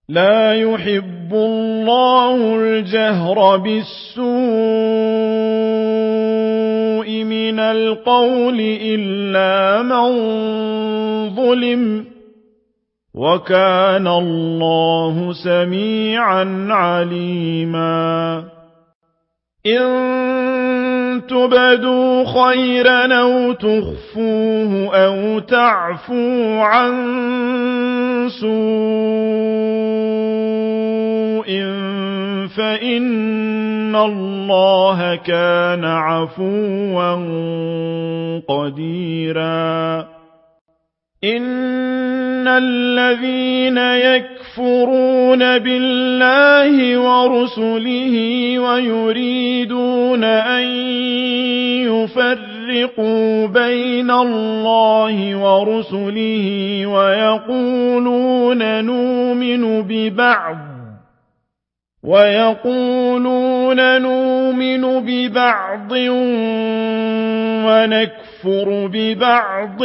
لا يحب الله الجهر بالسوء من القول إلا من ظلم وكان الله سميعا عليما إن تبدوا خيرا أو تخفوه أو تعفوا عن سوء فإن الله كان عفوا قديرا إن الذين يكفرون بالله ورسله ويريدون أن يفرقوا بين الله ورسله ويقولون نؤمن ببعض ونكفر ببعض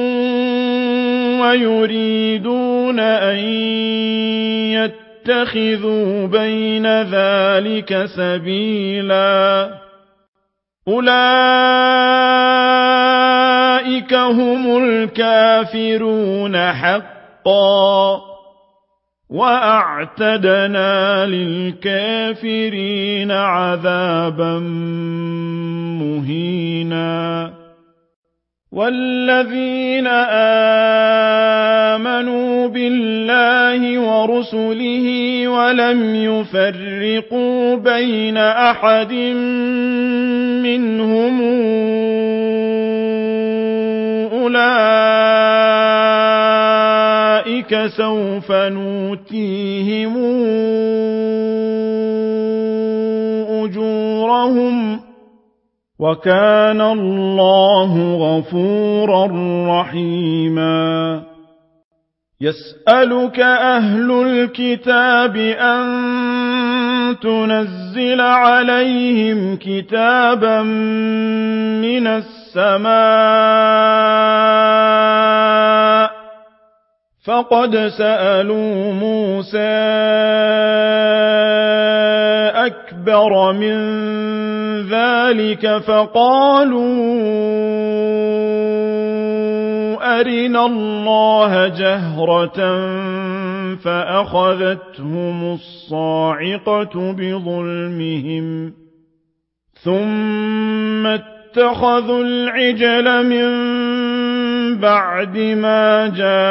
ويريدون أن يتخذوا بين ذلك سبيلا أولئك هم الكافرون حقا وأعتدنا للكافرين عذابا مهينا والذين آمنوا بالله ورسله ولم يفرقوا بين أحد منهم أولئك سوف نؤتيهم أجورهم وكان الله غفورا رحيما يسألك أهل الكتاب أن تنزل عليهم كتابا من السماء فقد سألوا موسى أكبر من ذلك فقالوا أرنا الله جهرة فأخذتهم الصاعقة بظلمهم ثم اتخذوا العجل من بعد ما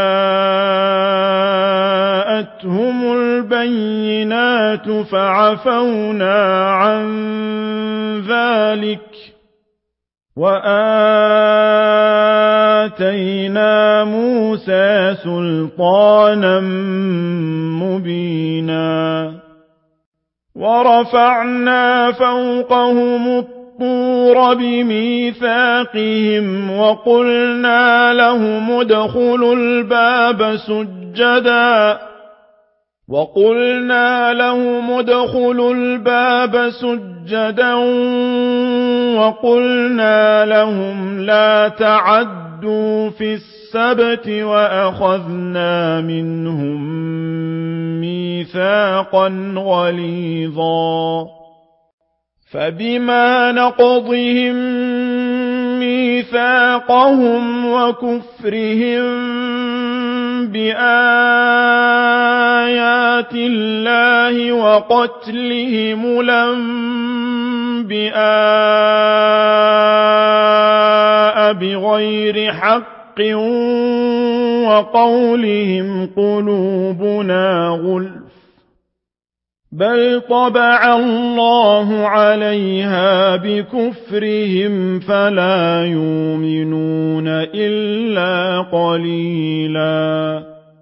جاءتهم البينات فعفونا عن ذلك وآتينا موسى سلطانا مبينا ورفعنا فوقهم الطور بميثاقهم وقلنا لهم ادخلوا الباب سجدا وقلنا لهم لا تعدوا في السبت وأخذنا منهم ميثاقا غليظا فبما نقضهم ميثاقهم وكفرهم بآيات الله وقتلهم الأنبياء بغير حق وقولهم قلوبنا غلف بل طبع الله عليها بكفرهم فلا يؤمنون إلا قليلا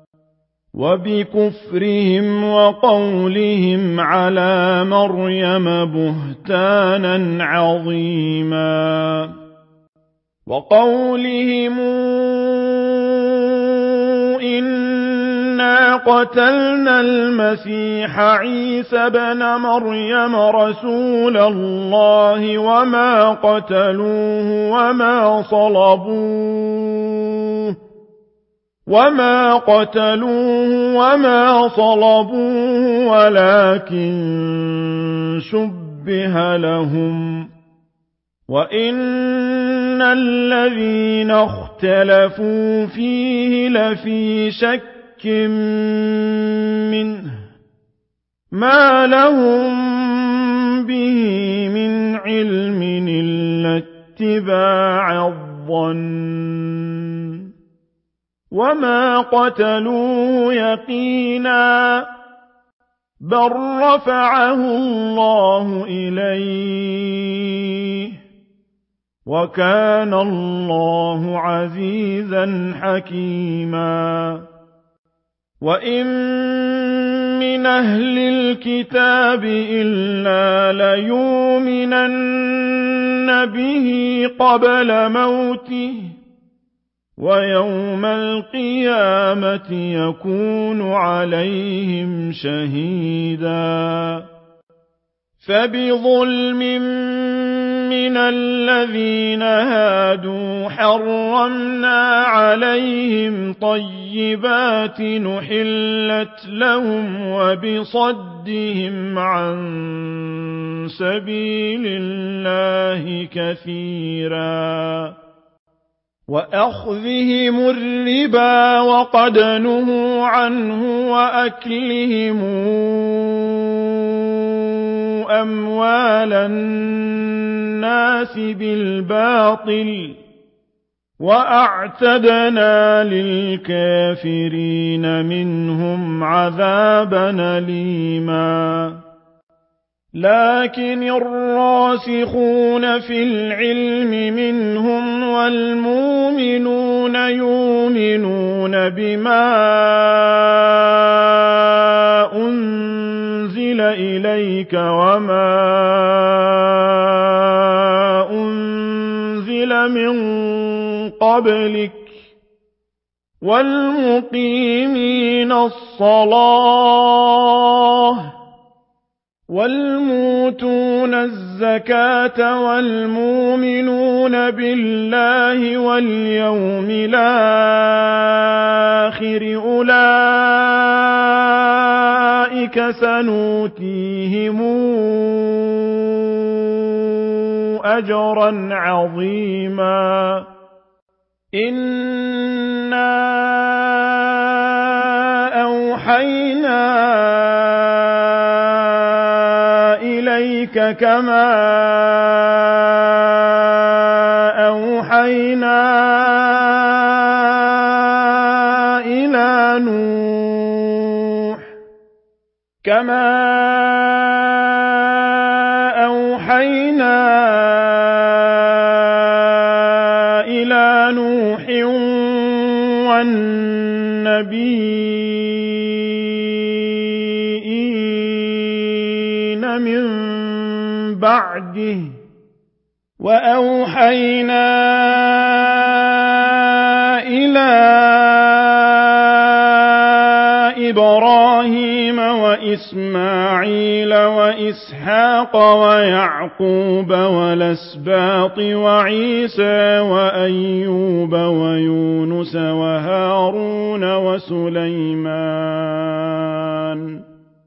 وبكفرهم وقولهم على مريم بهتانا عظيما وقولهم إنا قتلنا المسيح عيسى بن مريم رسول الله وما قتلوه وما صلبوه وما قتلوه وما صلبوه ولكن شبه لهم وإن الذين اختلفوا فيه لفي شك منه ما لهم به من علم إلا اتباع الظن وما قتلوه يقينا بل رفعه الله إليه وكان الله عزيزا حكيما وإن من أهل الكتاب إلا ليؤمنن به قبل موته ويوم القيامة يكون عليهم شهيدا فبظلم من الذين هادوا حرمنا عليهم طيبات نحلت لهم وبصدهم عن سبيل الله كثيرا وأخذهم الربا وقد نهوا عنه وأكلهم أموال الناس بالباطل وأعتدنا للكافرين منهم عذابا أليما لكن الراسخون في العلم منهم والمؤمنون يؤمنون بما أنزل إليك وما أنزل من قبلك والمقيمين الصلاة والموتون الزكاة والمؤمنون بالله واليوم الآخر أولئك سنؤتيهم أجرا عظيما إنا أوحينا إليك كما أوحينا إلى نوح والنبيين من بعده وأوحينا إلى إبراهيم وإسماعيل وإسحاق ويعقوب والأسباط وعيسى وأيوب ويونس وهارون وسليمان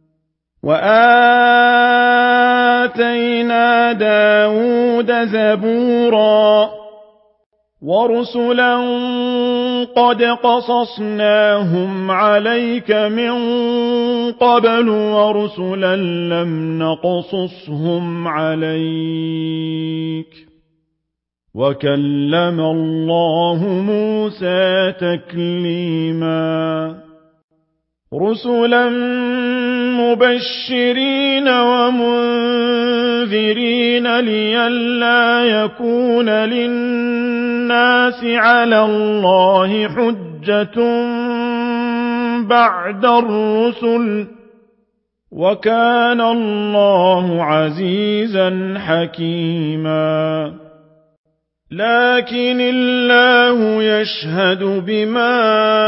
وآتينا داود زبورا ورسلا قد قصصناهم عليك من قبل ورسلا لم نقصصهم عليك وكلم الله موسى تكليما رسلا مبشرين ومنذرين لئلا يكون للناس على الله حجة بعد الرسل وكان الله عزيزا حكيما لكن الله يشهد بما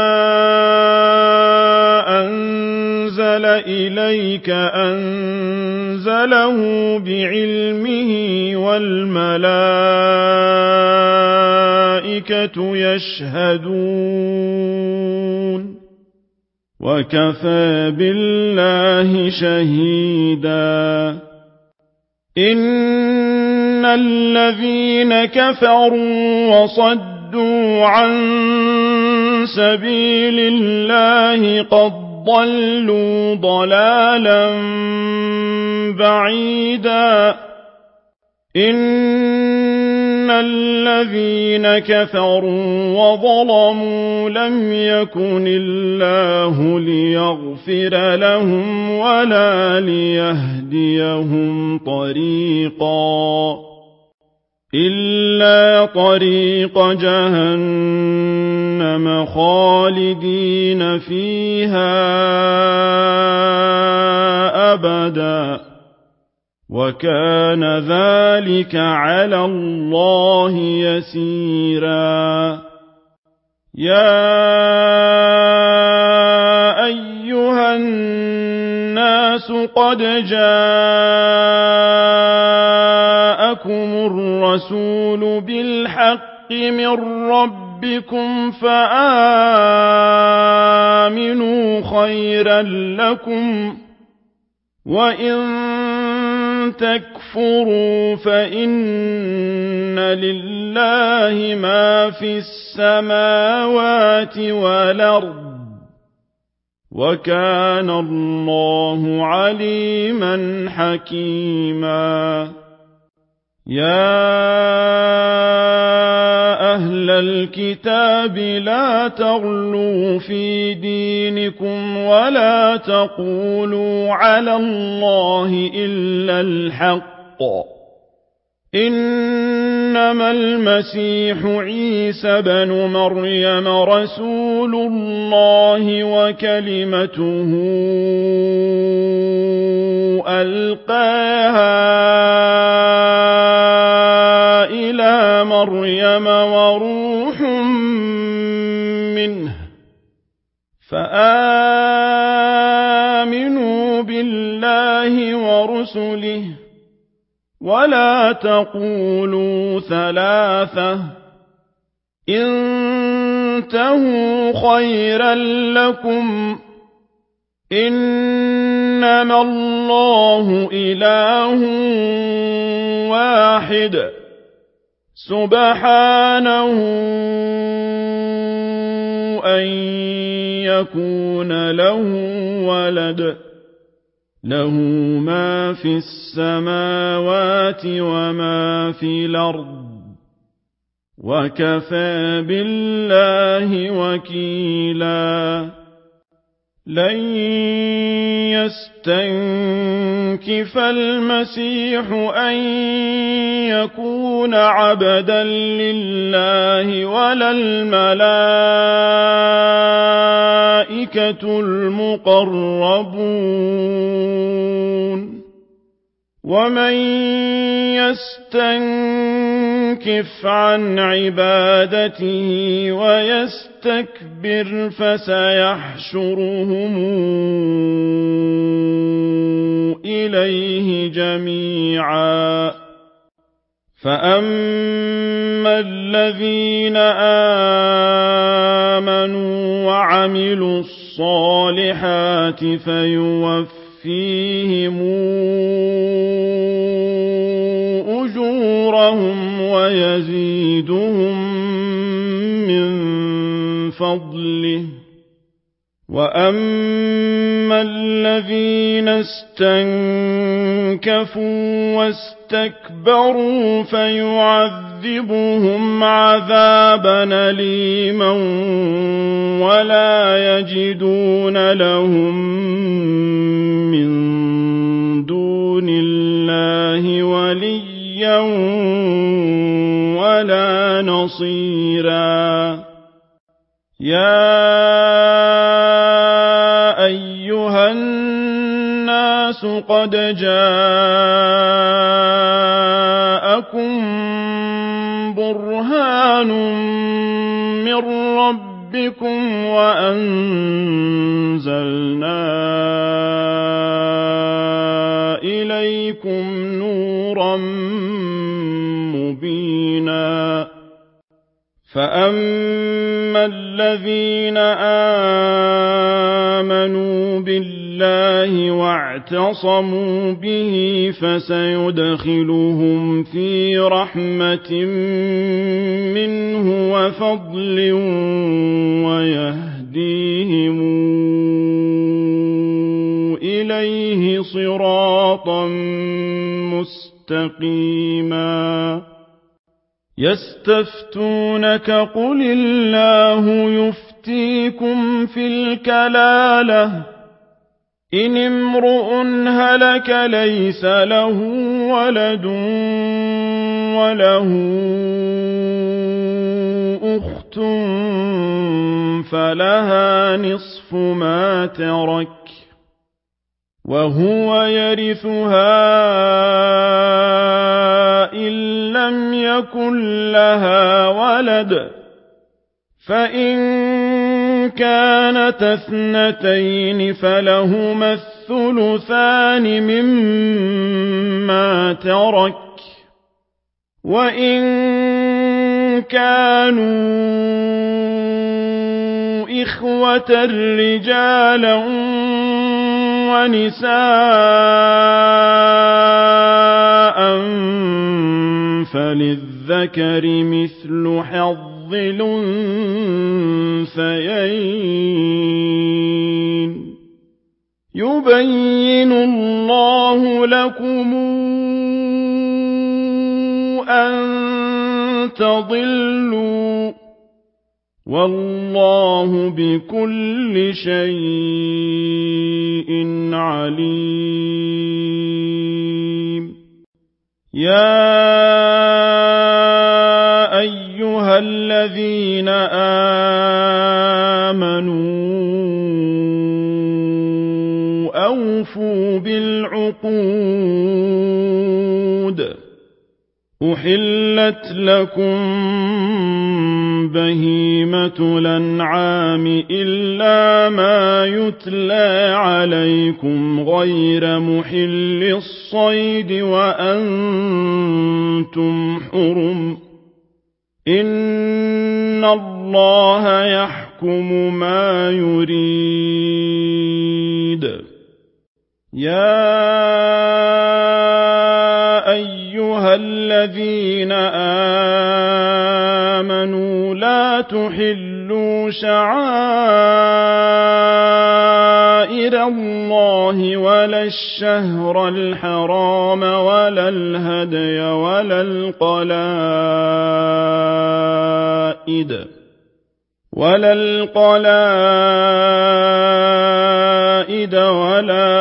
أنزل إليك أنزله بعلمه والملائكة والملائكة يشهدون وكفى بالله شهيدا إن الذين كفروا وصدوا عن سبيل الله قد ضلوا ضلالا بعيدا إن الذين كفروا وظلموا لم يكن الله ليغفر لهم ولا ليهديهم طريقا إلا طريق جهنم خالدين فيها أبدا وكان ذلك على الله يسيرا يا أيها الناس قد جاءكم الرسول بالحق من ربكم فآمنوا خيرا لكم وإن تكفروا فإن لله ما في السماوات والأرض وكان الله عليما حكيما يا أهل الكتاب لا تغلوا في دينكم ولا تقولوا على الله إلا الحق إنما المسيح عيسى بن مريم رسول الله وكلمته ألقاها إلى مريم وروح منه فآمنوا بالله ورسله ولا تقولوا ثلاثة انتهوا خيرا لكم إنما الله إله واحد سبحانه أن يكون له ولد له ما في السماوات وما في الأرض وكفى بالله وكيلا لن يستنكف المسيح أن يكون عبدا لله ولا الملائكة المقربون ومن يستنكف عن عبادته ويستكبر فسيحشرهم إليه جميعا فأما الذين آمنوا وعملوا الصالحات فيوفيهم أجورهم ويزيدهم من فضله وأما الذين استنكفوا واستكبروا فيعذبهم عذابا أليما ولا يجدون لهم من دون الله وليا ولا نصيرا يا أيها الناس قد جاءكم برهان من ربكم وأنزلنا إليكم نورا مبينا فأما الذين آمنوا بالله واعتصموا به فسيدخلهم في رحمة منه وفضل ويهديهم إليه صراطا مستقيما يستفتونك قل الله يفتيكم في الكلالة إن امرؤ هلك ليس له ولد وله أخت فلها نصف ما ترك وهو يرثها إن لم يكن لها ولد فإن كانت اثنتين فلهما الثلثان مما ترك وإن كانوا إخوة رجالا ونساء فللذكر مثل حظ الأنثيين يبين الله لكم أن تضلوا والله بكل شيء عليم يا أيها الذين آمنوا أوفوا بالعقود أحلت لكم بهيمة الأنعام إلا ما يتلى عليكم غير محل الصيد وأنتم حرم إن الله يحكم ما يريد يا أيها الذين آمنوا لا تحلوا شعائر الله ولا الشهر الحرام ولا الهدي ولا القلائد ولا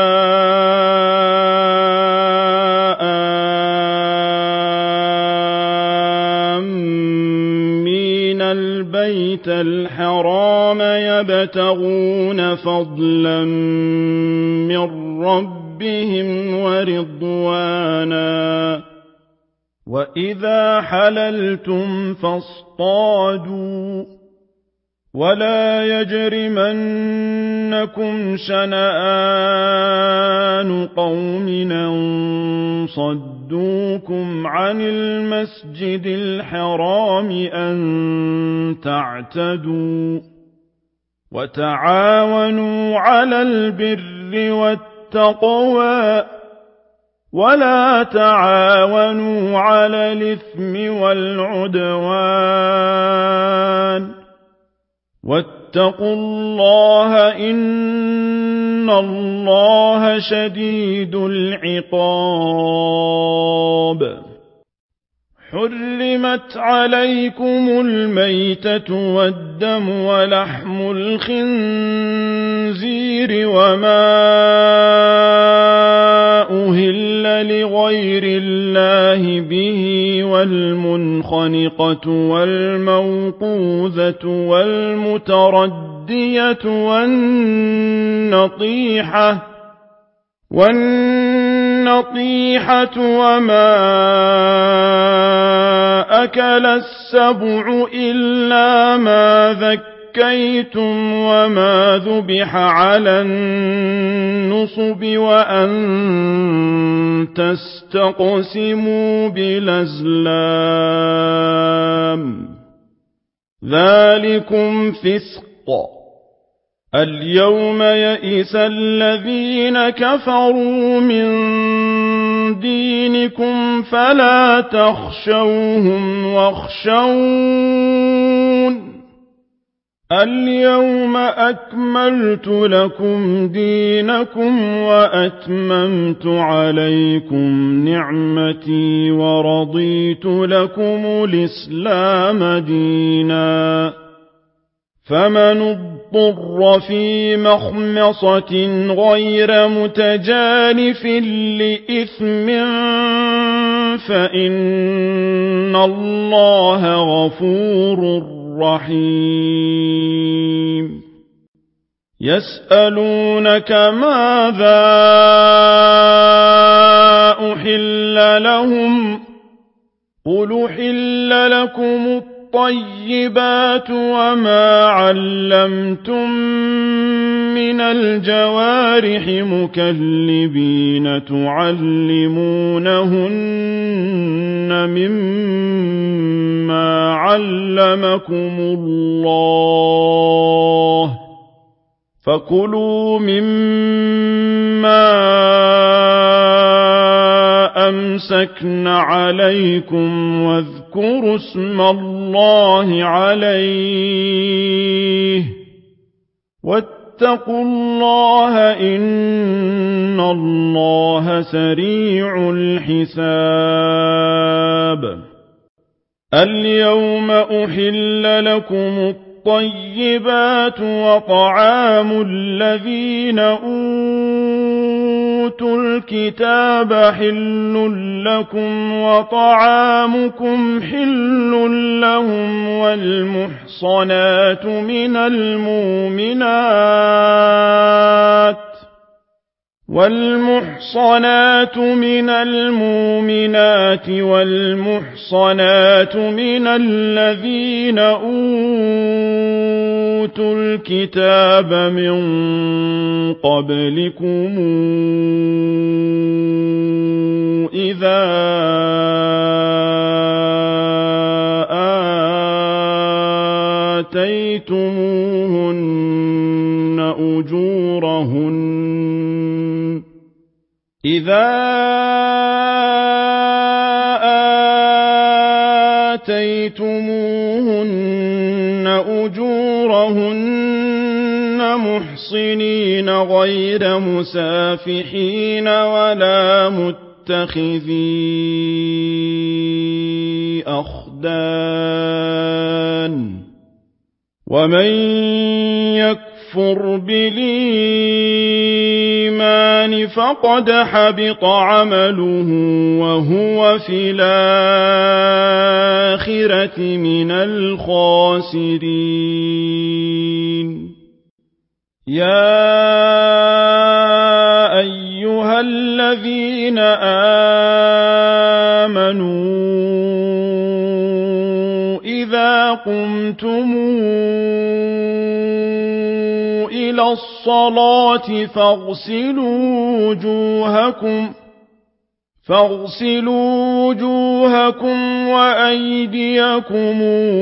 آمين البيت الحرام يبتغون فضلا من ربهم ورضوانا وإذا حللتم فاصطادوا ولا يجرمنكم شنآن قوم أن صدوكم عن المسجد الحرام أن تعتدوا وتعاونوا على البر والتقوى ولا تعاونوا على الإثم والعدوان واتقوا الله إن الله شديد العقاب حرمت عليكم الميتة والدم ولحم الخنزير وما أهل لغير الله به والمنخنقة والموقوذة والمتردية والنطيحة وما أكل السبع إلا ما ذكيتم وما ذبح على النصب وأن تستقسموا بالأزلام ذلكم فسق. اليوم يئس الذين كفروا من دينكم فلا تخشوهم واخشون. اليوم أكملت لكم دينكم وأتممت عليكم نعمتي ورضيت لكم الإسلام دينا. فمن اضطر في مخمصة غير متجانف لإثم فإن الله غفور رحيم. يسألونك ماذا أحل لهم قل أحل لكم الطيبات وما علمتم من الجوارح مكلبين تعلمونهن مما علمكم الله فكلوا مما أمسكن عليكم واذكروا اسم الله عليه واتقوا الله إن الله سريع الحساب. اليوم أحل لكم الطيبات وطعام الذين أوتوا الكتاب حل لكم وطعامكم حل لهم والمحصنات من المؤمنات والمحصنات من الذين أوتوا الكتاب من قبلكم إذا آتيتموهن أجورهن محصنين غير مسافحين ولا متخذي أخدان ومن يكفر بالإيمان فقد حبط عمله وهو في الآخرة من الخاسرين. يا أيها الذين آمنوا إذا قمتم إلى الصلاة فاغسلوا وجوهكم وأيديكم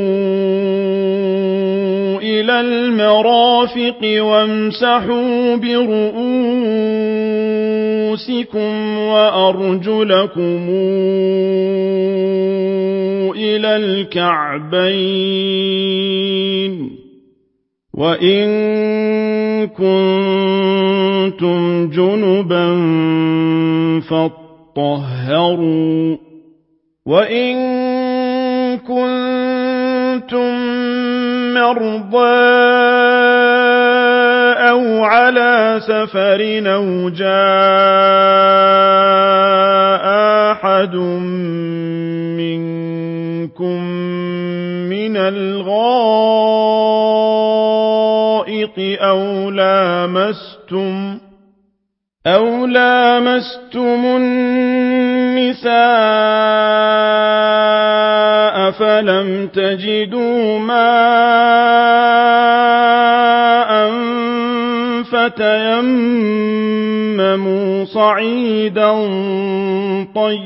إلى المرافق وامسحوا برؤوسكم وأرجلكم إلى الكعبين وإن كنتم جنبا فاطهروا وإن كنتم مرضى أو على سفر أو جاء أحد منكم من الغائط أو لامستم النساء فلم تجدوا ماء فتيمموا صعيدا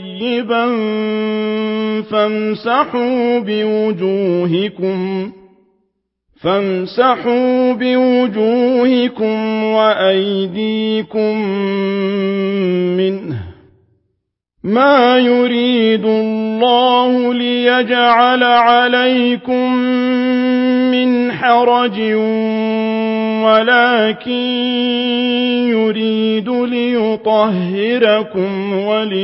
طيبا فامسحوا بوجوهكم وأيديكم منه ما يريد الله ليجعل عليكم من حرج ولكن يريد ليطهركم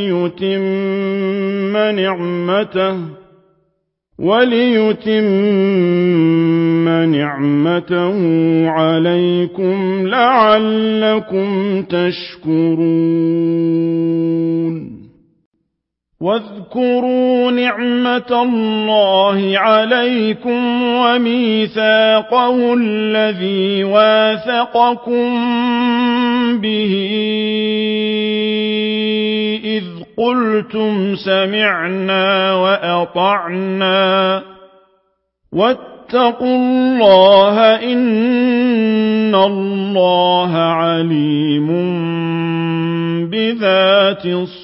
وليتم نعمته عليكم لعلكم تشكرون واذكروا نعمة الله عليكم وميثاقه الذي واثقكم به إذ قلتم سمعنا وأطعنا واتقوا الله إن الله عليم بذات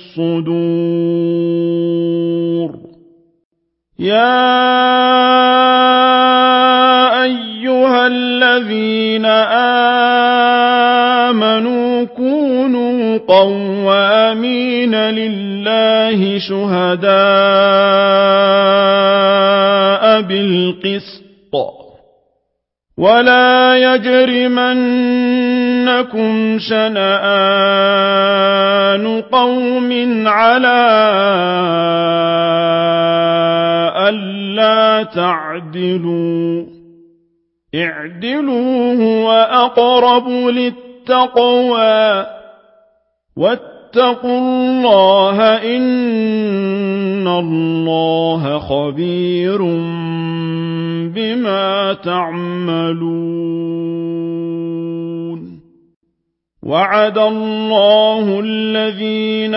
الصدور يا أيها الذين آمنوا كونوا قوامين لله شهداء بالقسط ولا يجرمنكم شنآن قوم على ألا تعدلوا اعدلوا هو أقرب للتقوى واتقوا الله إن الله خبير بما تعملون وعد الله الذين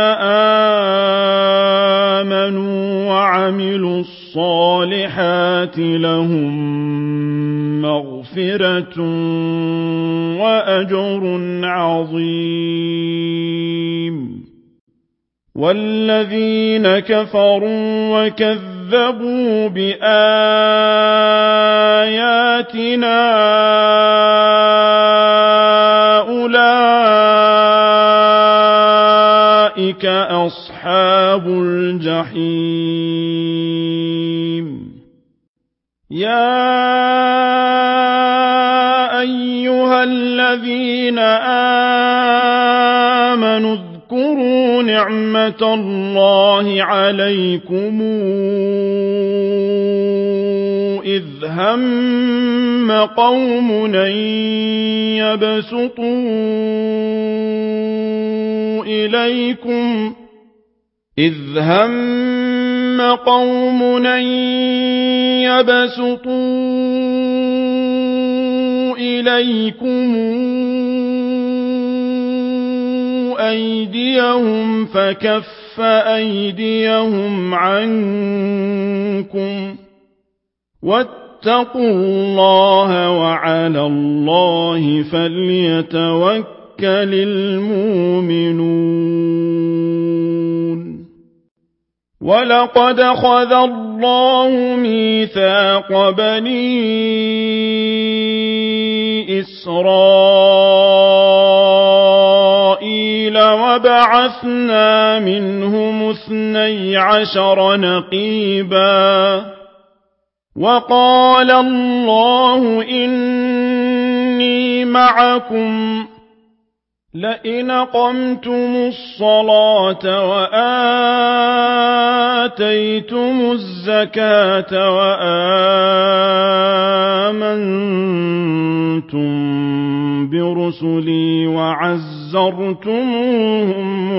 آمنوا وعملوا الصالحات لهم مغفرة وأجر عظيم والذين كفروا وكذبوا بآياتنا أولئك أصحاب الجحيم يا أيها الذين آمنوا اذكروا نعمة الله عليكم إذ هم قوم أن يبسطوا إليكم أيديهم فكف أيديهم عنكم واتقوا الله وعلى الله فليتوكل المؤمنون ولقد أخذ الله ميثاق بني إسرائيل وبعثنا منهم 12 نقيبا وقال الله إني معكم لئن أقمتم الصلاة وآتيتم الزكاة وآمنتم برسلي وعزرتموهم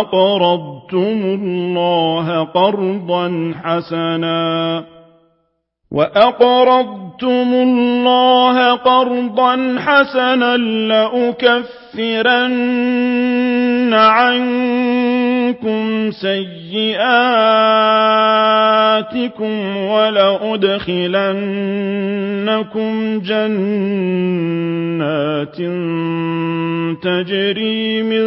وأقرضتم الله قرضا حسنا لأكفرن عنكم سيئاتكم ولأدخلنكم جنات تجري من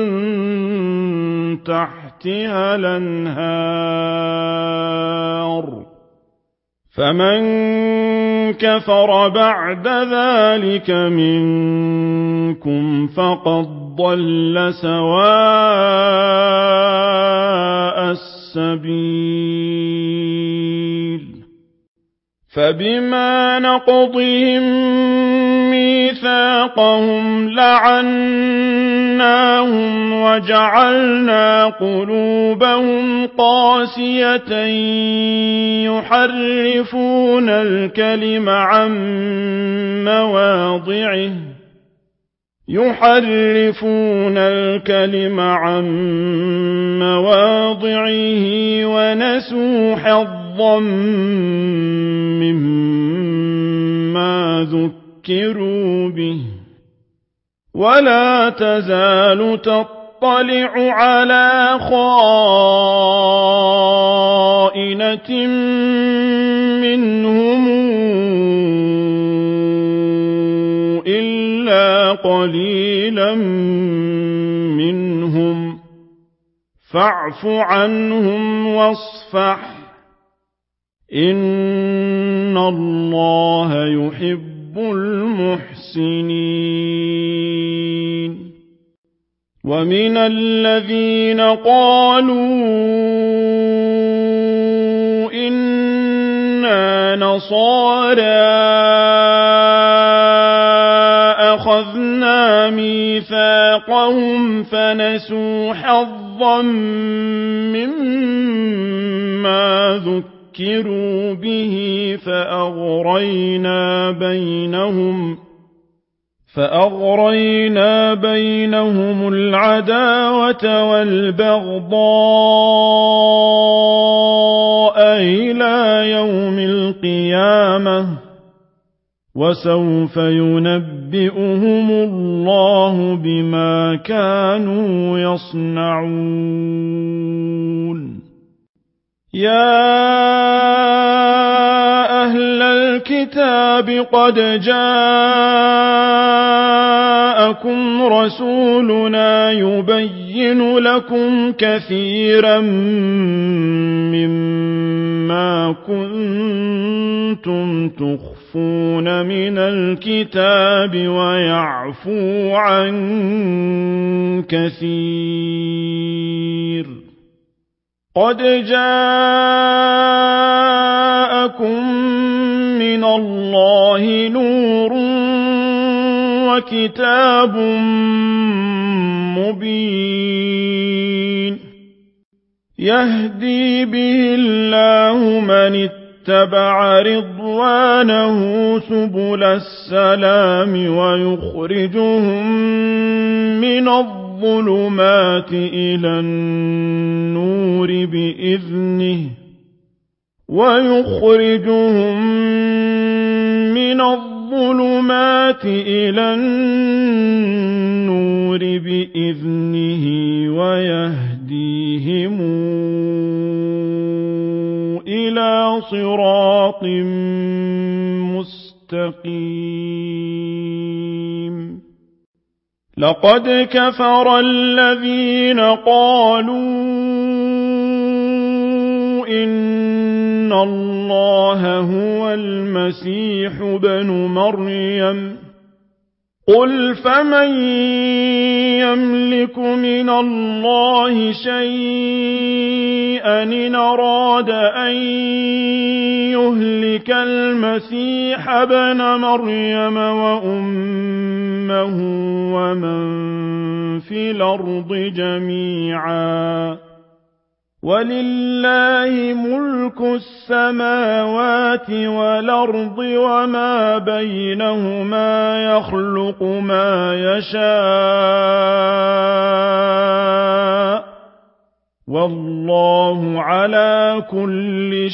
تحتها الأنهار فمن كفر بعد ذلك منكم فقد ضل سواء السبيل فبما نقضهم ميثاقهم لعناهم وجعلنا قلوبهم قاسية يحرفون الكلم عن مواضعه ونسوا حظا مما ذكروا به ولا تزال تطلع على خائنة منهم إلا قليلا منهم فاعف عنهم واصفح إن الله يحب المحسنين ومن الذين قالوا إنا نصارى أخذنا ميثاقهم فنسوا حظا مما ذكروا به فأغرينا بينهم العداوة والبغضاء إلى يوم القيامة وسوف ينبئهم الله بما كانوا يصنعون يا أهل الكتاب قد جاءكم رسولنا يبين لكم كثيرا مما كنتم تخفون من الكتاب ويعفو عن كثير قد جاءكم من الله نور وكتاب مبين يهدي به الله من اتبع رضوانه سبل السلام ويخرجهم من الظلمات إلى النور بإذنه ويهديهم إلى صراط مستقيم لقد كفر الذين قالوا إن الله هو المسيح ابن مريم قل فمن يملك من الله شيئا إن أراد أن يهلك المسيح ابن مريم وأمه ومن في الأرض جميعا ولله ملك السماوات والأرض وما بينهما يخلق ما يشاء والله على كل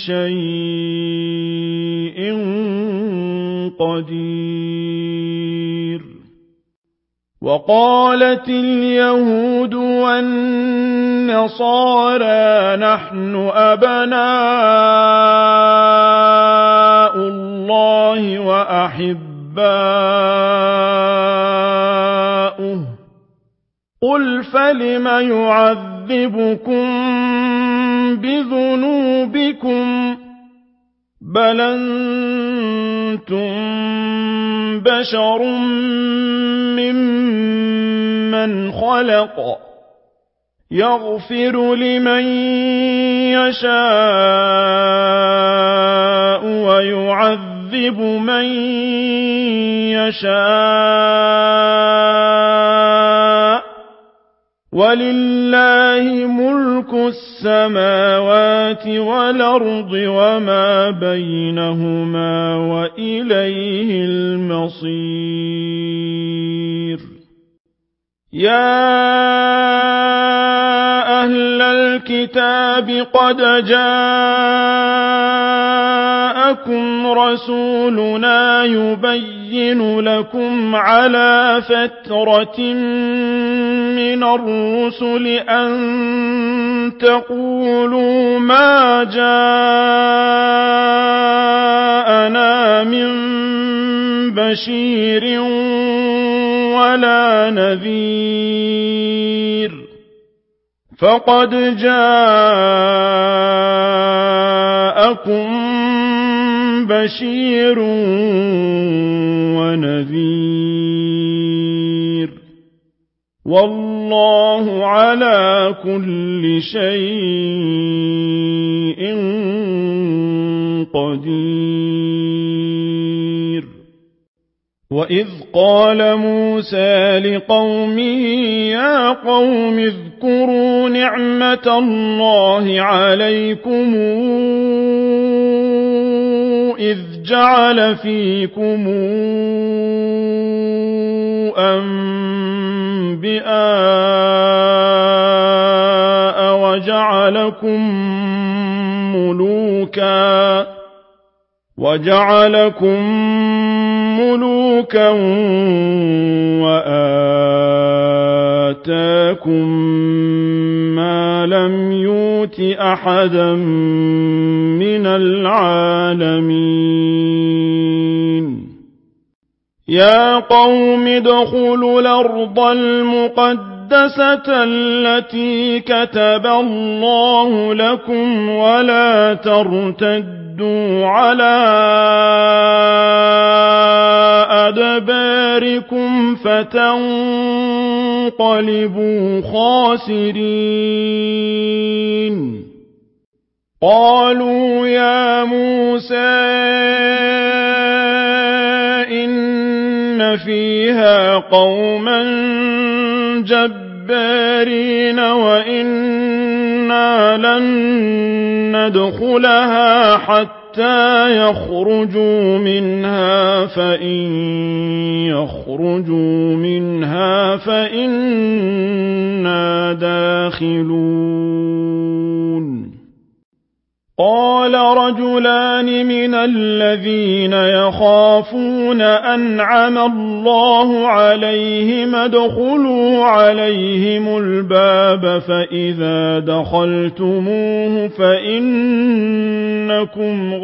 شيء قدير وقالت اليهود والنصارى نحن أبناء الله وأحباؤه قل فلم يعذبكم بذنوبكم بل أنتم بشر ممن خلق يغفر لمن يشاء ويعذب من يشاء ولله ملك السماوات والأرض وما بينهما وإليه المصير يا أهل الكتاب قد جاءكم رسولنا يبين لكم على فترة من الرسل أن تقولوا ما جاءنا من بشير ولا نذير فقد جاءكم بشير ونذير والله على كل شيء قدير وإذ قال موسى لقومه يا قوم اذكروا نعمة الله عليكم إذ جعل فيكم أنبياء وجعلكم ملوكا وآتاكم ما لم يؤت أحدا من العالمين يا قوم ادخلوا الأرض المقدسة التي كتب الله لكم ولا ترتدوا على أدباركم فتنقلبوا خاسرين قالوا يا موسى إن فيها قوما جبارين وإنا لن ندخلها حتى يخرجوا منها فإن يخرجوا منها فإنا داخلون قال رجلان من الذين يخافون أنعم الله عليهم ادخلوا عليهم الباب فإذا دخلتموه فإنكم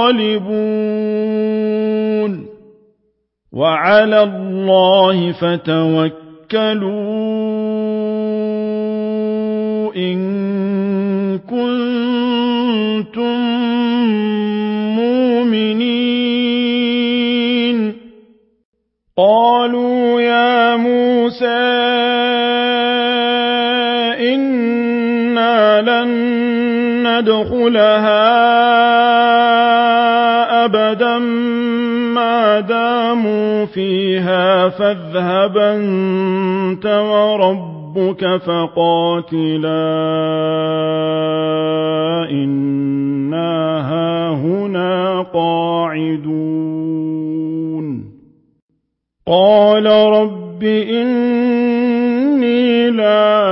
غالبون وعلى الله فتوكلوا إن كنتم مؤمنين قالوا يا موسى إنا لن ندخلها أبدا ما داموا فيها فاذهب أنت وربك فقاتلا إنا هاهنا قاعدون قال رب إني لا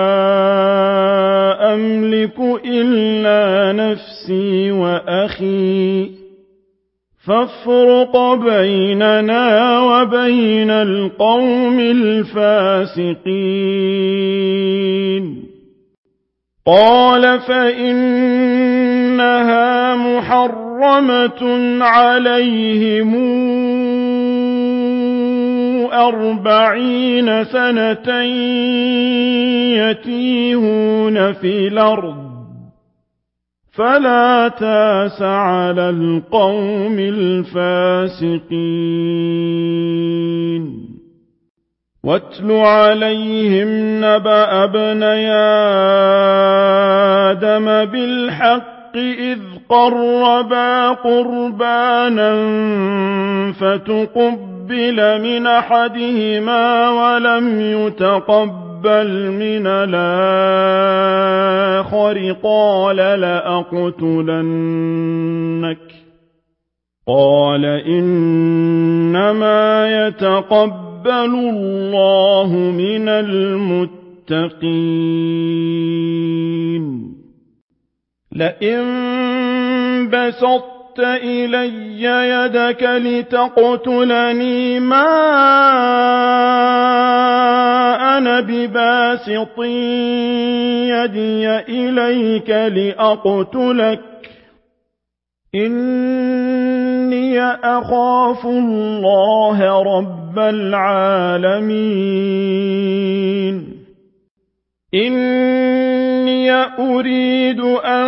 أملك إلا نفسي وأخي فافرق بيننا وبين القوم الفاسقين قال فإنها محرمة عليهم 40 سنة يتيهون في الأرض فلا تاس على القوم الفاسقين واتل عليهم نبأ ابني آدم بالحق إذ قربا قربانا فتقبل من أحدهما ولم يتقبل من الآخر قال لأقتلنك قال إنما يتقبل الله من المتقين لئن بسطت إلي يدك لتقتلني ما أنا بباسط يدي إليك لأقتلك إني أخاف الله رب العالمين إني أريد أن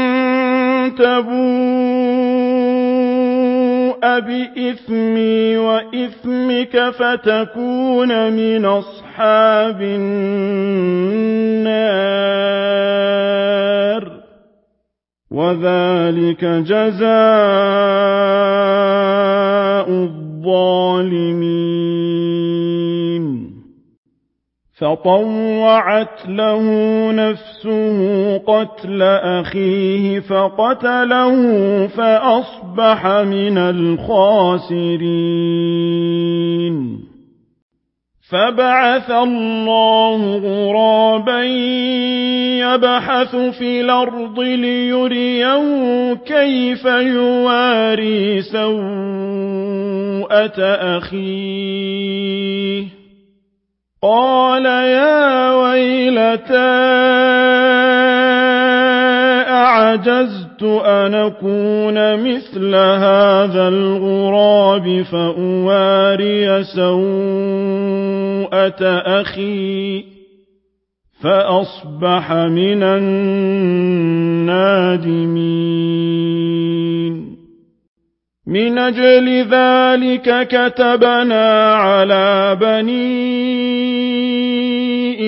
تبوء بإثمي وإثمك فتكون من أصحاب النار وذلك جزاء الظالمين فطوعت له نفسه قتل أخيه فقتله فأصبح من الخاسرين فبعث الله غرابا يبحث في الأرض ليريه كيف يواري سوءة أخيه قال يا ويلتى أعجزت أن أكون مثل هذا الغراب فأواري سوءة أخي فأصبح من النادمين من أجل ذلك كتبنا على بني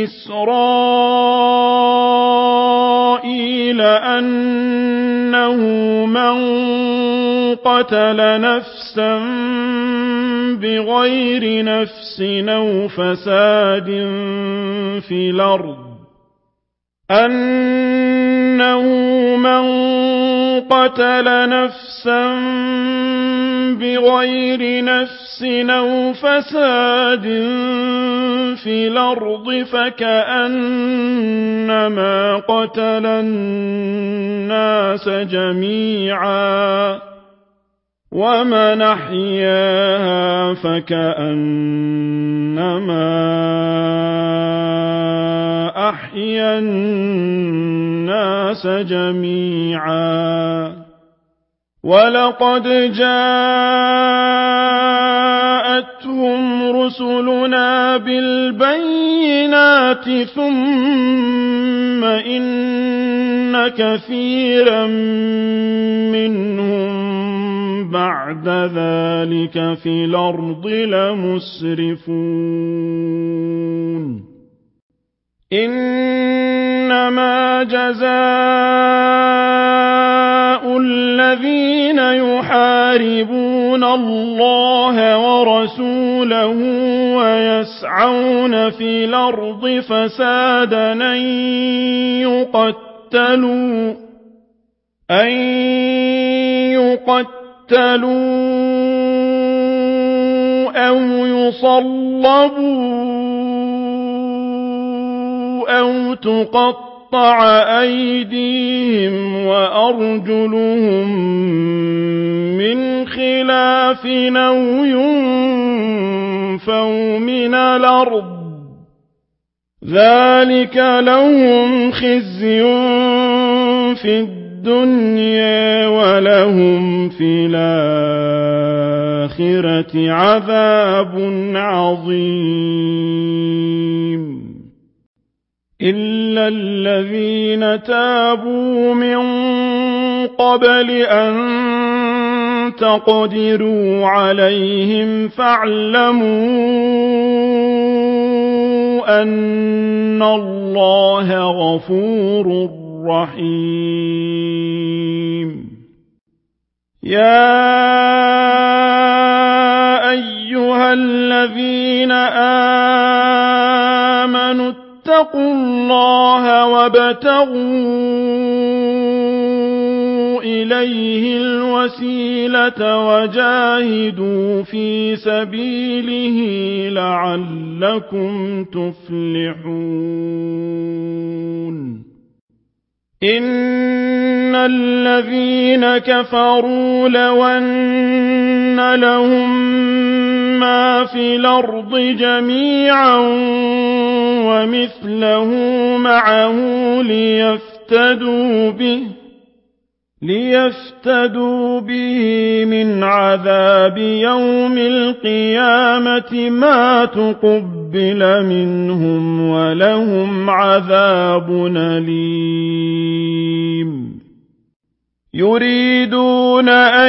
إسرائيل أنه من قتل نفسا بغير نفس أو فساد في الأرض أنه من قتل نفسا بغير نفس أو فساد في الأرض فكأنما قتل الناس جميعا ومن أحياها فكأنما أحيا الناس جميعا ولقد جاءتهم رسلنا بالبينات ثم إن كثيرا منهم بعد ذلك في الأرض لمسرفون إنما جزاء الذين يحاربون الله ورسوله ويسعون في الأرض فسادا أن يقتلوا أو يصلبوا أو تقطع أيديهم وأرجلهم من خلاف أو ينفوا من الأرض ذلك لهم خزي في الدنيا ولهم في الآخرة عذاب عظيم إلا الذين تابوا من قبل أن تقدروا عليهم فاعلموا أن الله غفور رحيم يا أيها الذين آمنوا اتقوا الله وابتغوا إليه الوسيلة وجاهدوا في سبيله لعلكم تفلحون إن الذين كفروا لو أن لهم ما في الأرض جميعا ومثله معه ليفتدوا به من عذاب يوم القيامة ما تقبل منهم ولهم عذاب أليم يريدون أن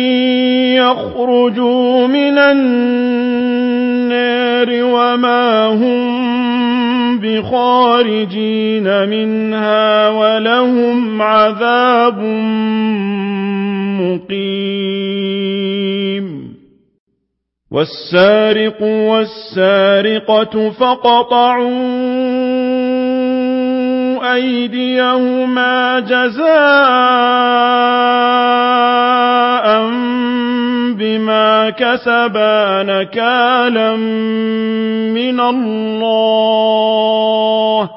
يخرجوا من النار وما هم بخارجين منها ولهم عذاب مقيم والسارق والسارقة فاقطعوا أيديهما جزاء بما كسبا نكالا من الله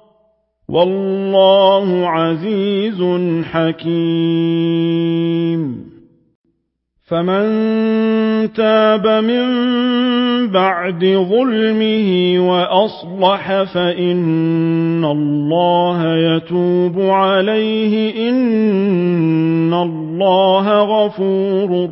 والله عزيز حكيم فمن تاب من بعد ظلمه وأصلح فإن الله يتوب عليه إن الله غفور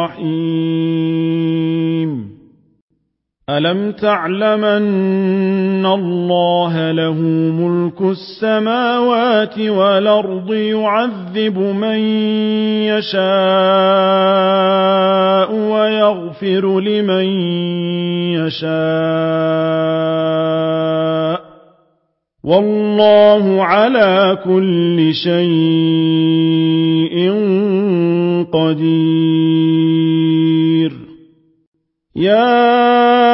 رحيم ألم تعلم أن الله له ملك السماوات والأرض يعذب من يشاء ويغفر لمن يشاء والله على كل شيء قدير يا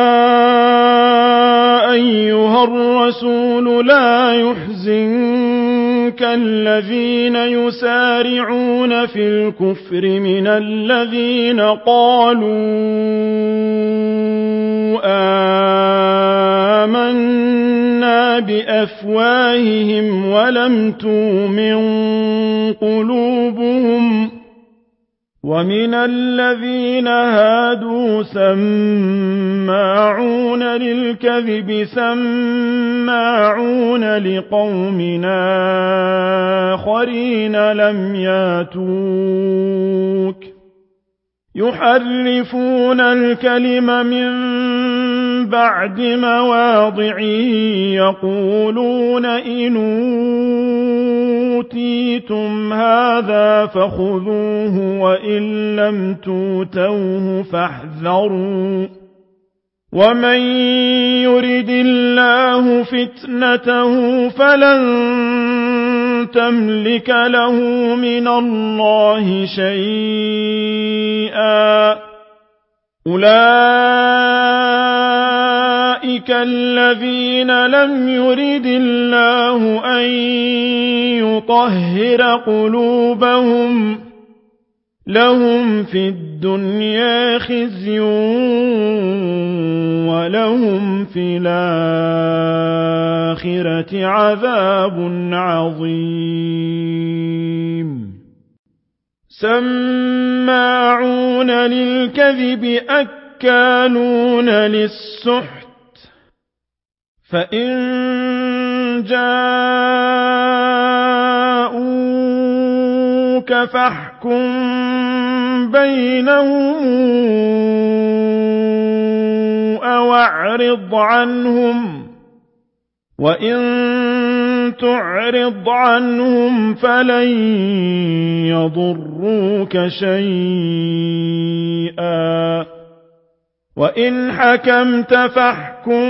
أيها الرسول لا يحزنك الذين يسارعون في الكفر من الذين قالوا آمنا بأفواههم ولم تؤمن قلوبهم ومن الذين هادوا سماعون للكذب سماعون لقوم آخرين لم ياتوك يحرفون الكلم من بعد مواضعه يقولون إن أوتيتم هذا فخذوه وإن لم توتوه فاحذروا ومن يرد الله فتنته فلن تملك له من الله شيئا أولئك الذين لم يرد الله أن يطهر قلوبهم لهم في الدنيا خزي ولهم في الآخرة عذاب عظيم سماعون للكذب أكالون للسحت فإن جاءوك فاحكم بينهم أو أعرض عنهم وإن تعرض عنهم فلن يضروك شيئا وإن حكمت فاحكم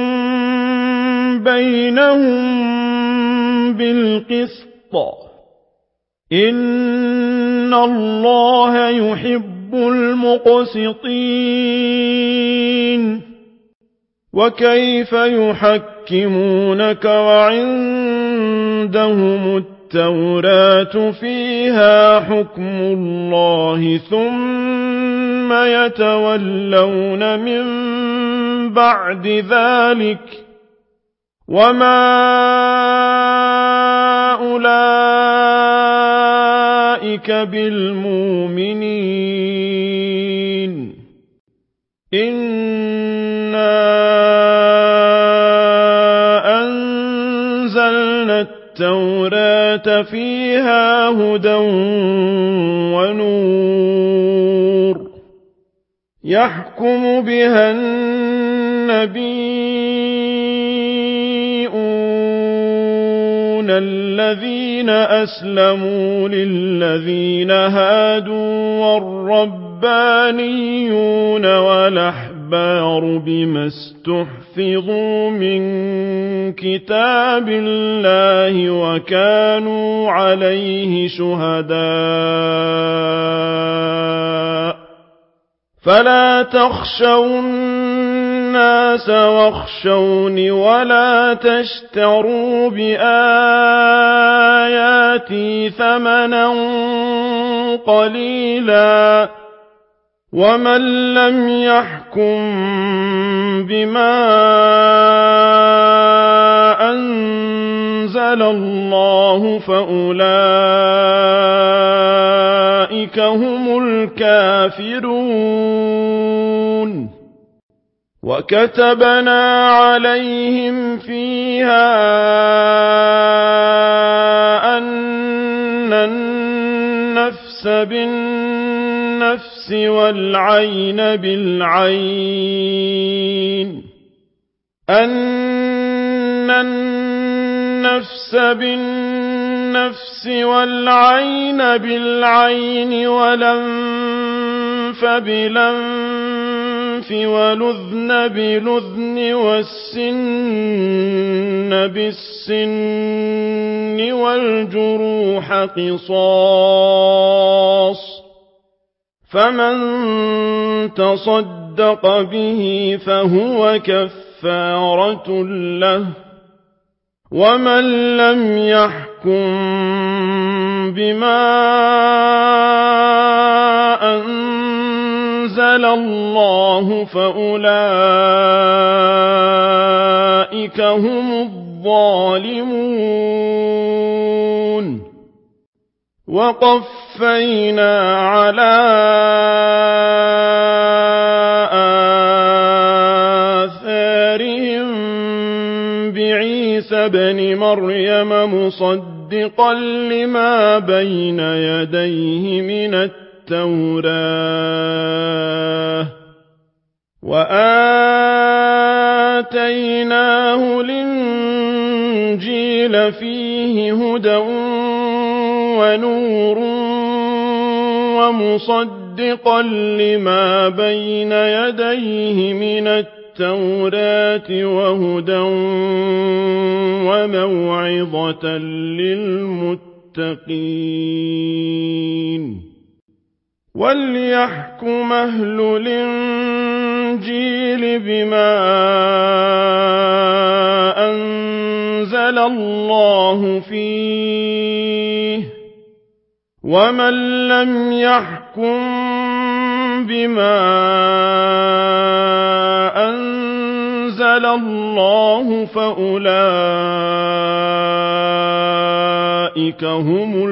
بينهم بالقسط إن الله يحب المقسطين وكيف يحكمونك وعندهم التوراة فيها حكم الله ثم يتولون من بعد ذلك وما أولئك بالمؤمنين إنا أنزلنا التوراة فيها هدى ونور يحكم بها النبيون الذين أسلموا للذين هادوا والربانيون والأحبار بما استحفظوا من كتاب الله وكانوا عليه شهداء فلا تخشوا الناس واخشوني ولا تشتروا بآياتي ثمنا قليلا ومن لم يحكم بما أنزل الله فأولئك هم الكافرون وكتبنا عليهم فيها أن النفس بالنفس والعين بالعين أن النفس بالنفس والعين بالعين والأنف بالأنف والأذن بالأذن والسن بالسن والجروح قصاص فمن تصدق به فهو كفارة له ومن لم يحكم بما أنزل الله فأولئك هم الظالمون وقفينا على آثارهم بعيسى ابن مريم مصدقا لما بين يديه من التوراة وآتيناه الإنجيل فيه هدى ونور ومصدقا لما بين يديه من التوراة وهدى وموعظة للمتقين وليحكم أهل الإنجيل بما أنزل الله فيه ومن لم يحكم بما أنزل الله فأولئك هم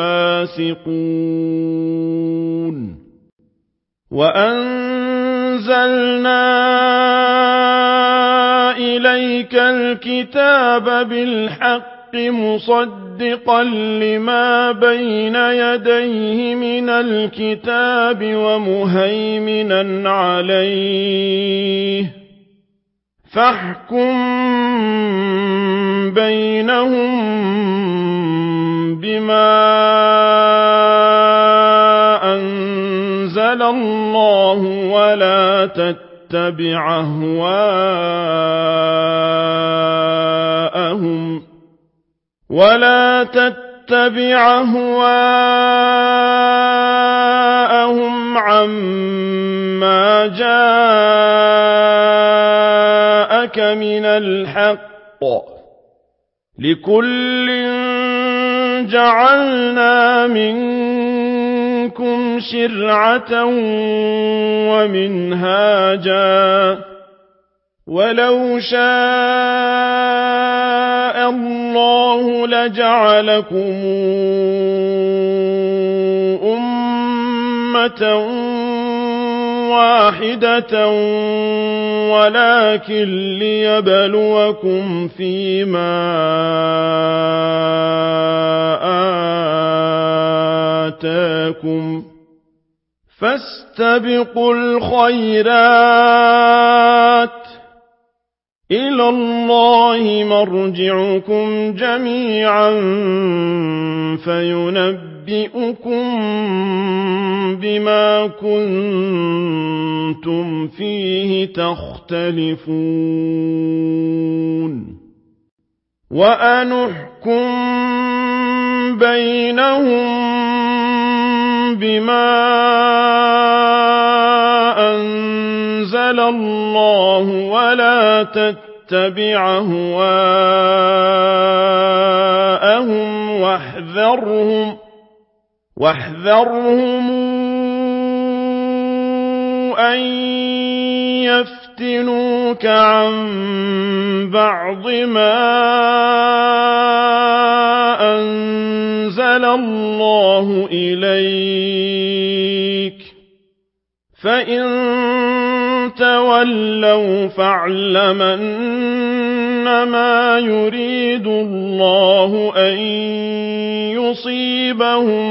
الفاسقون وأنزلنا إليك الكتاب بالحق مصدقا لما بين يديه من الكتاب ومهيمنا عليه فاحكم بينهم بما أنزل الله ولا تتبع أهواءهم عما جاءك من الحق لكل جعلنا منكم شرعة ومنهاجا ولو شاء الله لجعلكم أمة واحدة ولكن ليبلوكم فيما آتاكم فاستبقوا الخيرات إلى الله مرجعكم جميعا فينبئكم بما كنتم فيه تختلفون وأنحكم بينهم بما أنزل الله ولا تتبع أهواءهم واحذرهم أن يفتنوك عن بعض ما أنزل الله إليك فإن تولوا فاعلم أنما يريد الله أن يصيبهم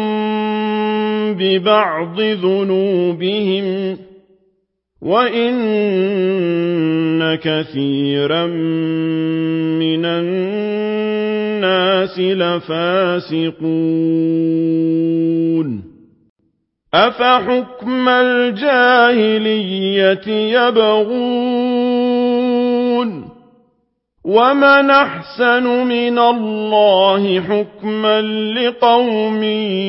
ببعض ذنوبهم وإن كثيرا من الناس لفاسقون أفحكم الجاهلية يبغون ومن أحسن من الله حكما لقوم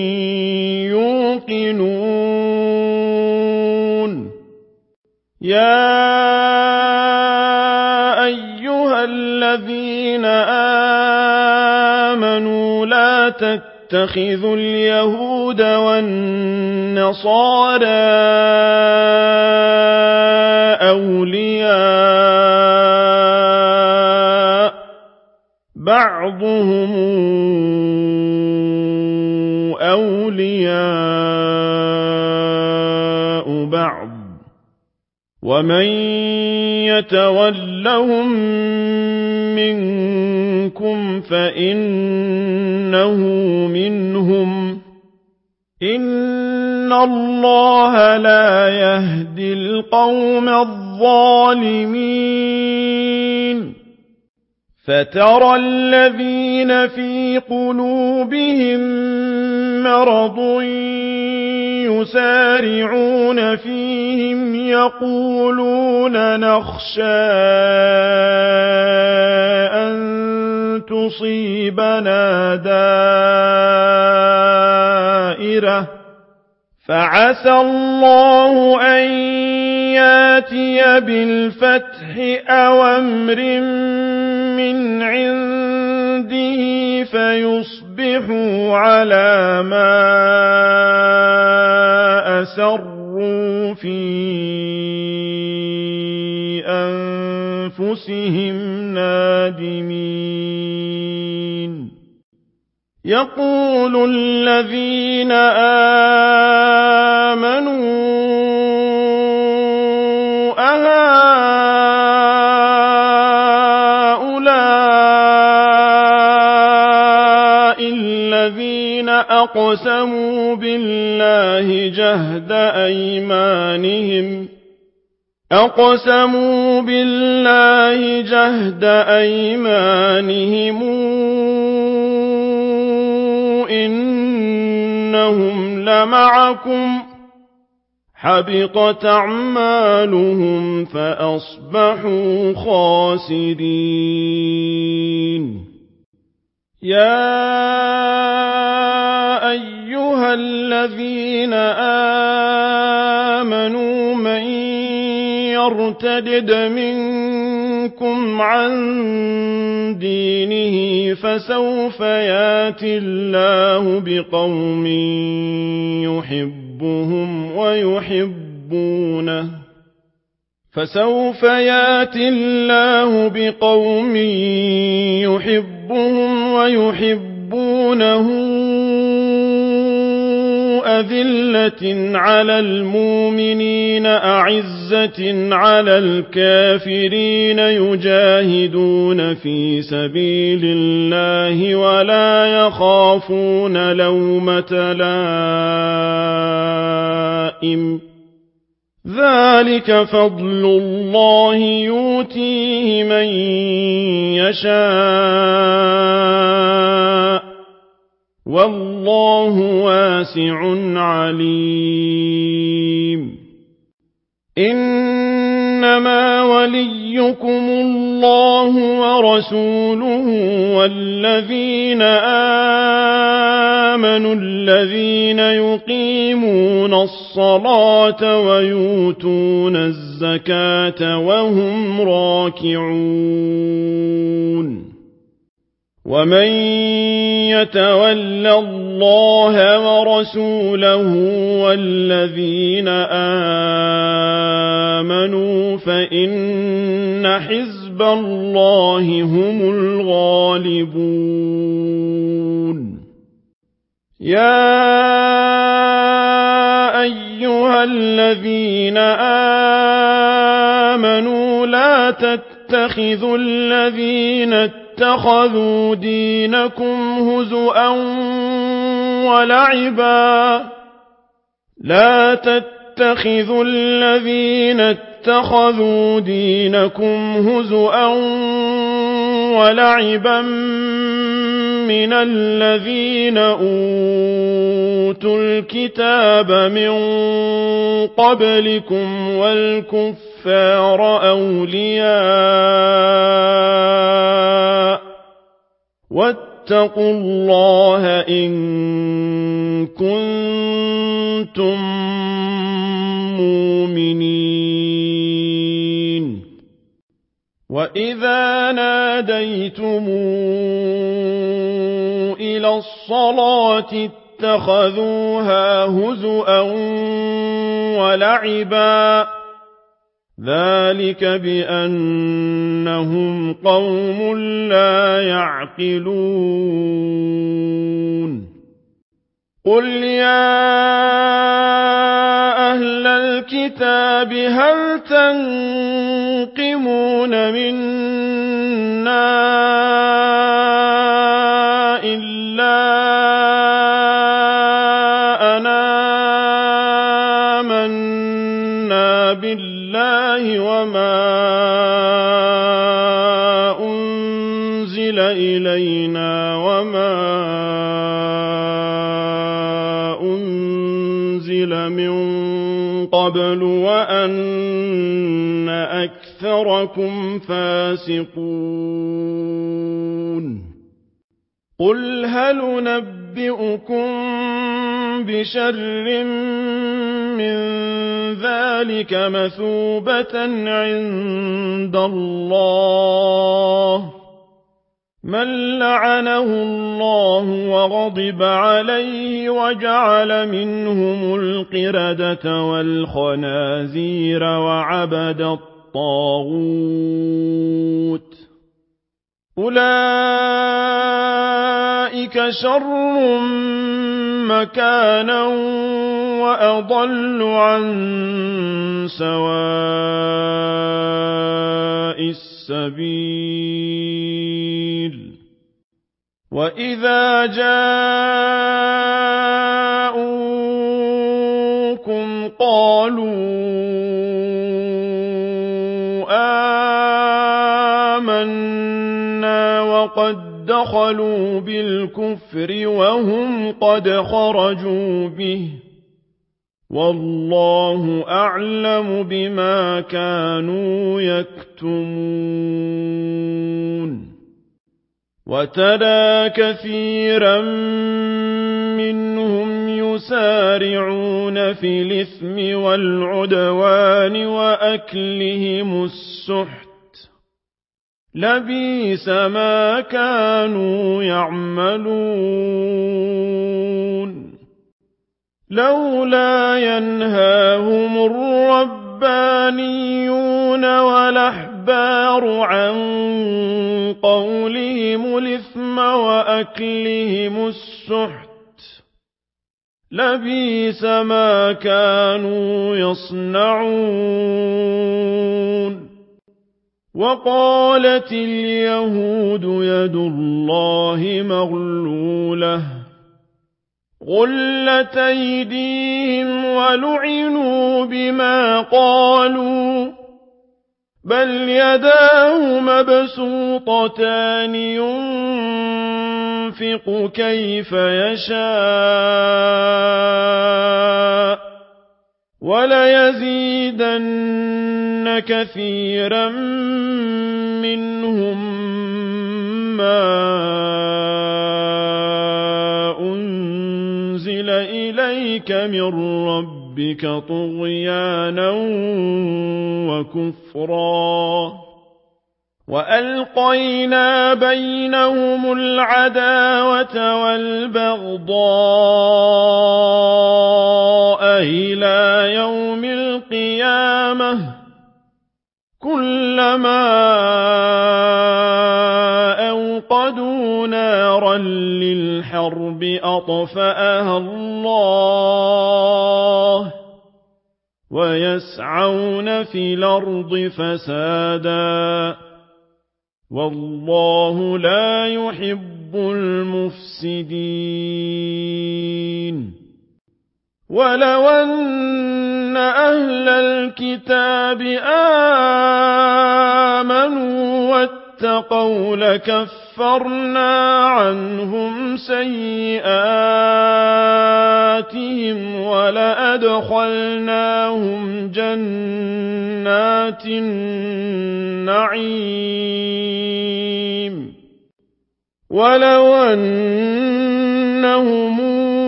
يوقنون يا أيها الذين آمنوا لا تتخذوا اليهود والنصارى أولياء بعضهم أولياء بعض ومن يتولهم منكم فإنه منهم إن الله لا يهدي القوم الظالمين فترى الذين في قلوبهم مرض يسارعون فيهم يقولون نخشى أن تصيبنا دائرة فعسى الله أن ياتي بالفتح أو أمر من عنده فيصبحوا على ما أسروا في أنفسهم نادمين يقول الذين آمنوا أهؤلاء الذين أقسموا بالله جهد أيمانهم أقسموا بالله جهد أيمانهم إنهم لمعكم حبطت أعمالهم فأصبحوا خاسرين يا أيها الذين آمنوا من يرتدد منكم عن دينه فسوف ياتي الله بقوم يحبهم ويحبونه أذلة على المؤمنين أعزة على الكافرين يجاهدون في سبيل الله ولا يخافون لومة لائم ذلك فضل الله يؤتيه من يشاء والله واسع عليم إنما وليكم الله ورسوله والذين آمنوا الذين يقيمون الصلاة ويؤتون الزكاة وهم راكعون ومن يتول الله ورسوله والذين آمنوا فإن حزب الله هم الغالبون يا أيها الذين آمنوا لا تتخذوا الذين اتخذوا دينكم هزؤا ولعبا من الذين أوتوا الكتاب من قبلكم والكفار أولياء واتقوا الله إن كنتم مؤمنين وإذا ناديتم إلى الصلاة اتخذوها هزؤا ولعبا ذلك بأنهم قوم لا يعقلون قل يا أهل الكتاب هل تنقمون منا إلا أن آمنا بالله وما أنزل إلينا وما أنزل من قبل وأن أكثركم فاسقون قل هل ننبئكم بشر من ذلك مثوبة عند الله من لعنه الله وغضب عليه وجعل منهم القردة والخنازير وعبد الطاغوت أولئك شر مكانا وأضل عن سواء السبيل وإذا جاءوكم قالوا دخلوا بالكفر وهم قد خرجوا به والله أعلم بما كانوا يكتمون وترى كثيرا منهم يسارعون في الإثم والعدوان وأكلهم السحت لبئس ما كانوا يعملون لولا ينهاهم الربانيون والأحبار عن قولهم الإثم وأكلهم السحت لبئس ما كانوا يصنعون وقالت اليهود يد الله مغلولة غلت أيديهم ولعنوا بما قالوا بل يداه مبسوطتان ينفق كيف يشاء وليزيدن كثيرا منهم ما أنزل إليك من ربك طغيانا وكفرا وألقينا بينهم العداوة والبغضاء إلى يوم القيامة كلما أوقدوا نارا للحرب أطفأها الله ويسعون في الأرض فسادا والله لا يحب المفسدين ولو أن أهل الكتاب آمنوا واتقوا لكفرنا عنهم سيئاتهم ولأدخلناهم جنات النعيم ولو أنهم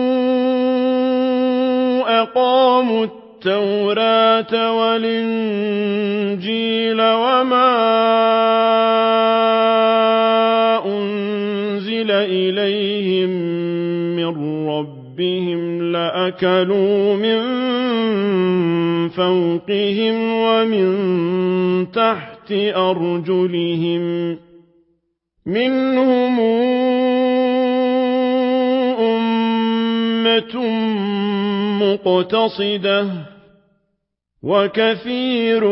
أقاموا التوراة والإنجيل وما أنزل إليهم من ربهم لأكلوا من فوقهم ومن تحت أرجلهم منهم أمة مقتصدة وكثير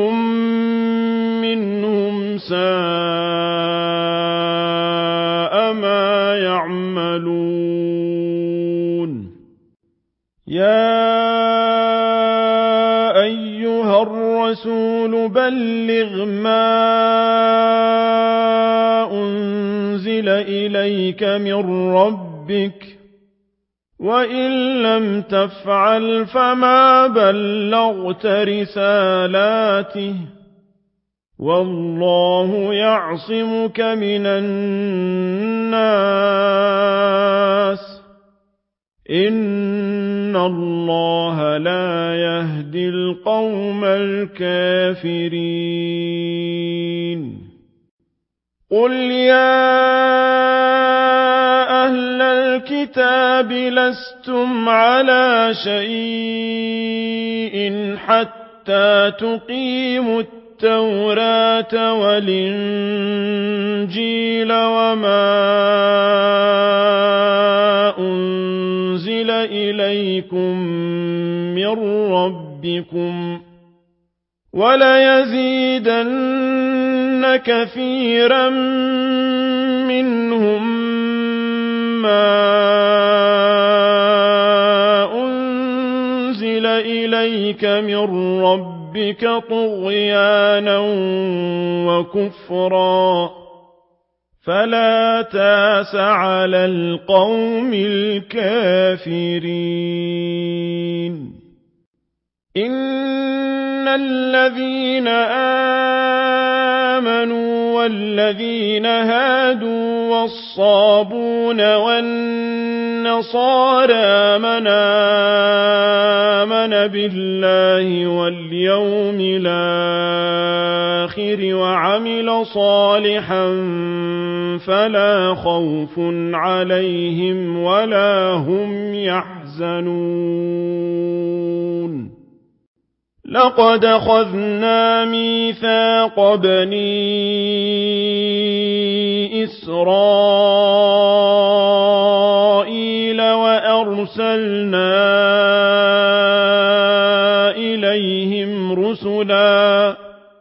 منهم ساء ما يعملون يا أيها الرسول بلغ ما أنزل إليك من ربك وإن لم تفعل فما بلغت رسالاته والله يعصمك من الناس إن الله لا يهدي القوم الكافرين قل يا أهل الكتاب لستم على شيء حتى تقيموا التوراة والإنجيل وما أنزل إليكم من ربكم وليزيدن كثيرا منهم ما أنزل إليك من ربك طغيانا وكفرا فلا تاس على القوم الكافرين إن الذين آمنوا والذين هادوا والصابون والنصارى من آمن بالله واليوم الآخر وعمل صالحا فلا خوف عليهم ولا هم يحزنون لقد أخذنا ميثاق بني إسرائيل وأرسلنا إليهم رسلا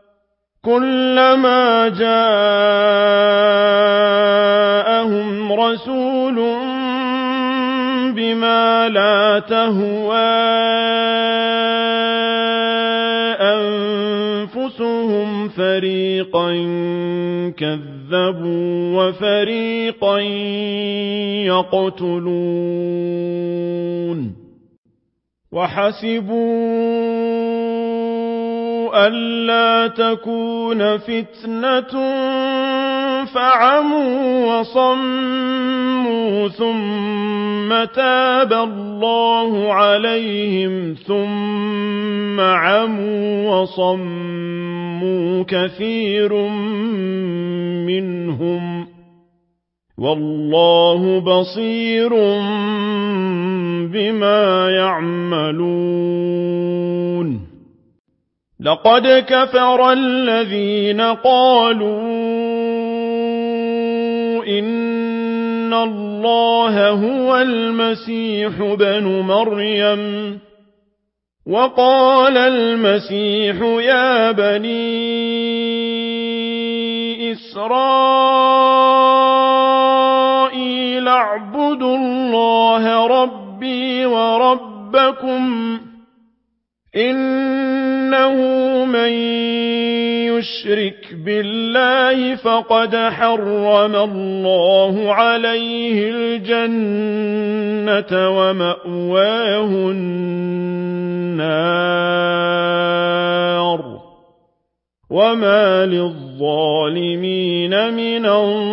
كلما جاءهم رسول بما لا تهوى أنفسهم فريقا كذبوا وفريقا يقتلون وحسبوا ألا تكون فتنة فعموا وصموا ثم تاب الله عليهم ثم عموا وصموا كثير منهم والله بصير بما يعملون لقد كفر الذين قالوا إن الله هو المسيح ابن مريم وقال المسيح يا بني إسرائيل اعبدوا الله ربي وربكم إنه من يشرك بالله فقد حرم الله عليه الجنة ومأواه النار وما للظالمين من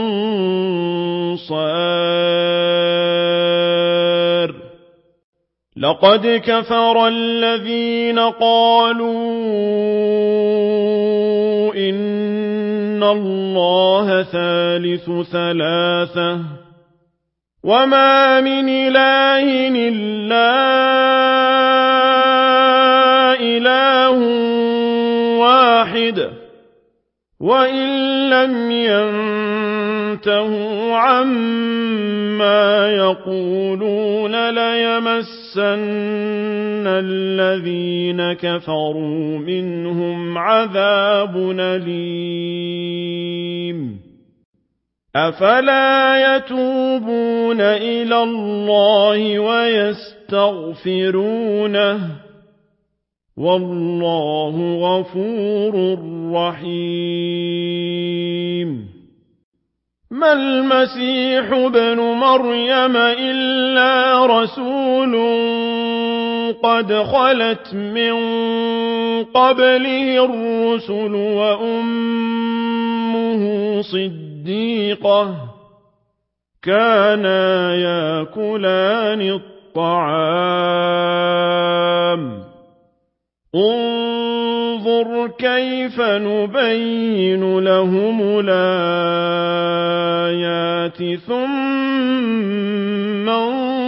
أنصار لقد كفر الذين قالوا إن الله ثالث ثلاثة وما من إله إلا إله واحد وإن لم ينتهوا عما يقولون ليمسن الذين كفروا منهم عذاب أليم أفلا يتوبون إلى الله ويستغفرونه والله غفور رحيم ما المسيح ابن مريم إلا رسول قد خلت من قبله الرسل وأمه صديقة كانا يأكلان الطعام انظر كيف نبين لهم الآيات ثم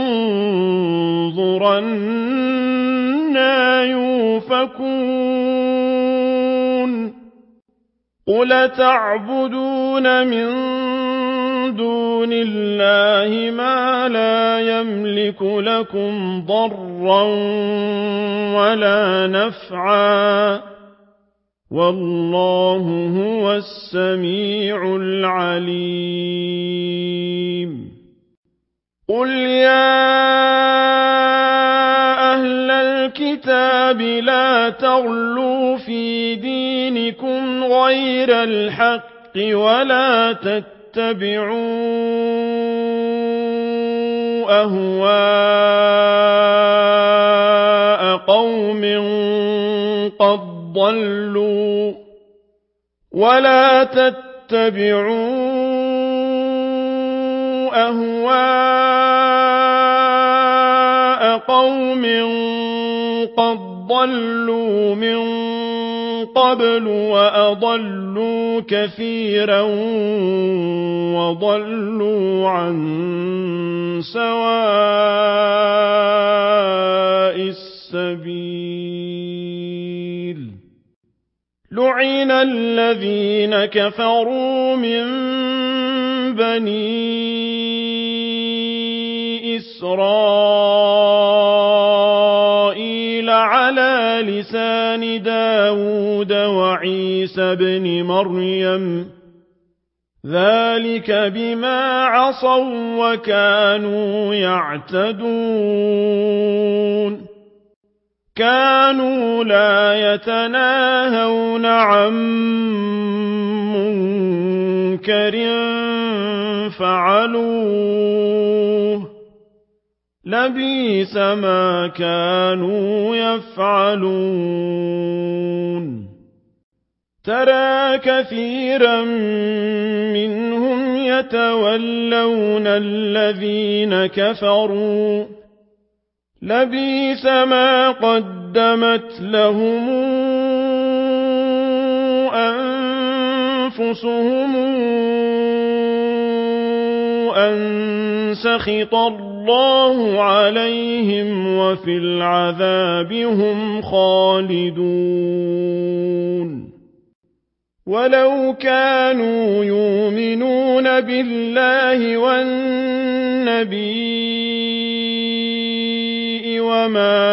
انظر أنى يؤفكون قل تعبدون من دون الله ما لا يملك لكم ضرا ولا نفعا والله هو السميع العليم قل يا أهل الكتاب لا تغلوا في دينكم غير الحق ولا تتبعوا تتبعوا أهواء قوم قد ضلوا ولا تتبعوا أهواء قوم قد ضلوا من قبل وأضلوا كثيرا وضلوا عن سواء السبيل لعن الذين كفروا من بني إسرائيل على لسان داود وعيسى بن مريم ذلك بما عصوا وكانوا يعتدون كانوا لا يتناهون عن منكر فعلوه لبئس ما كانوا يفعلون ترى كثيرا منهم يتولون الذين كفروا لبئس ما قدمت لهم أنفسهم أن سخط الله عليهم وفي العذاب هم خالدون ولو كانوا يؤمنون بالله والنبي وما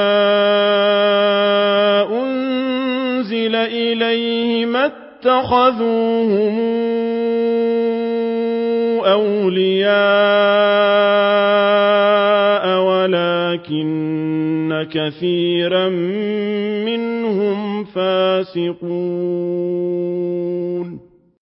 أنزل إليه ما اتخذوهم أولياء ولكن كثيرا منهم فاسقون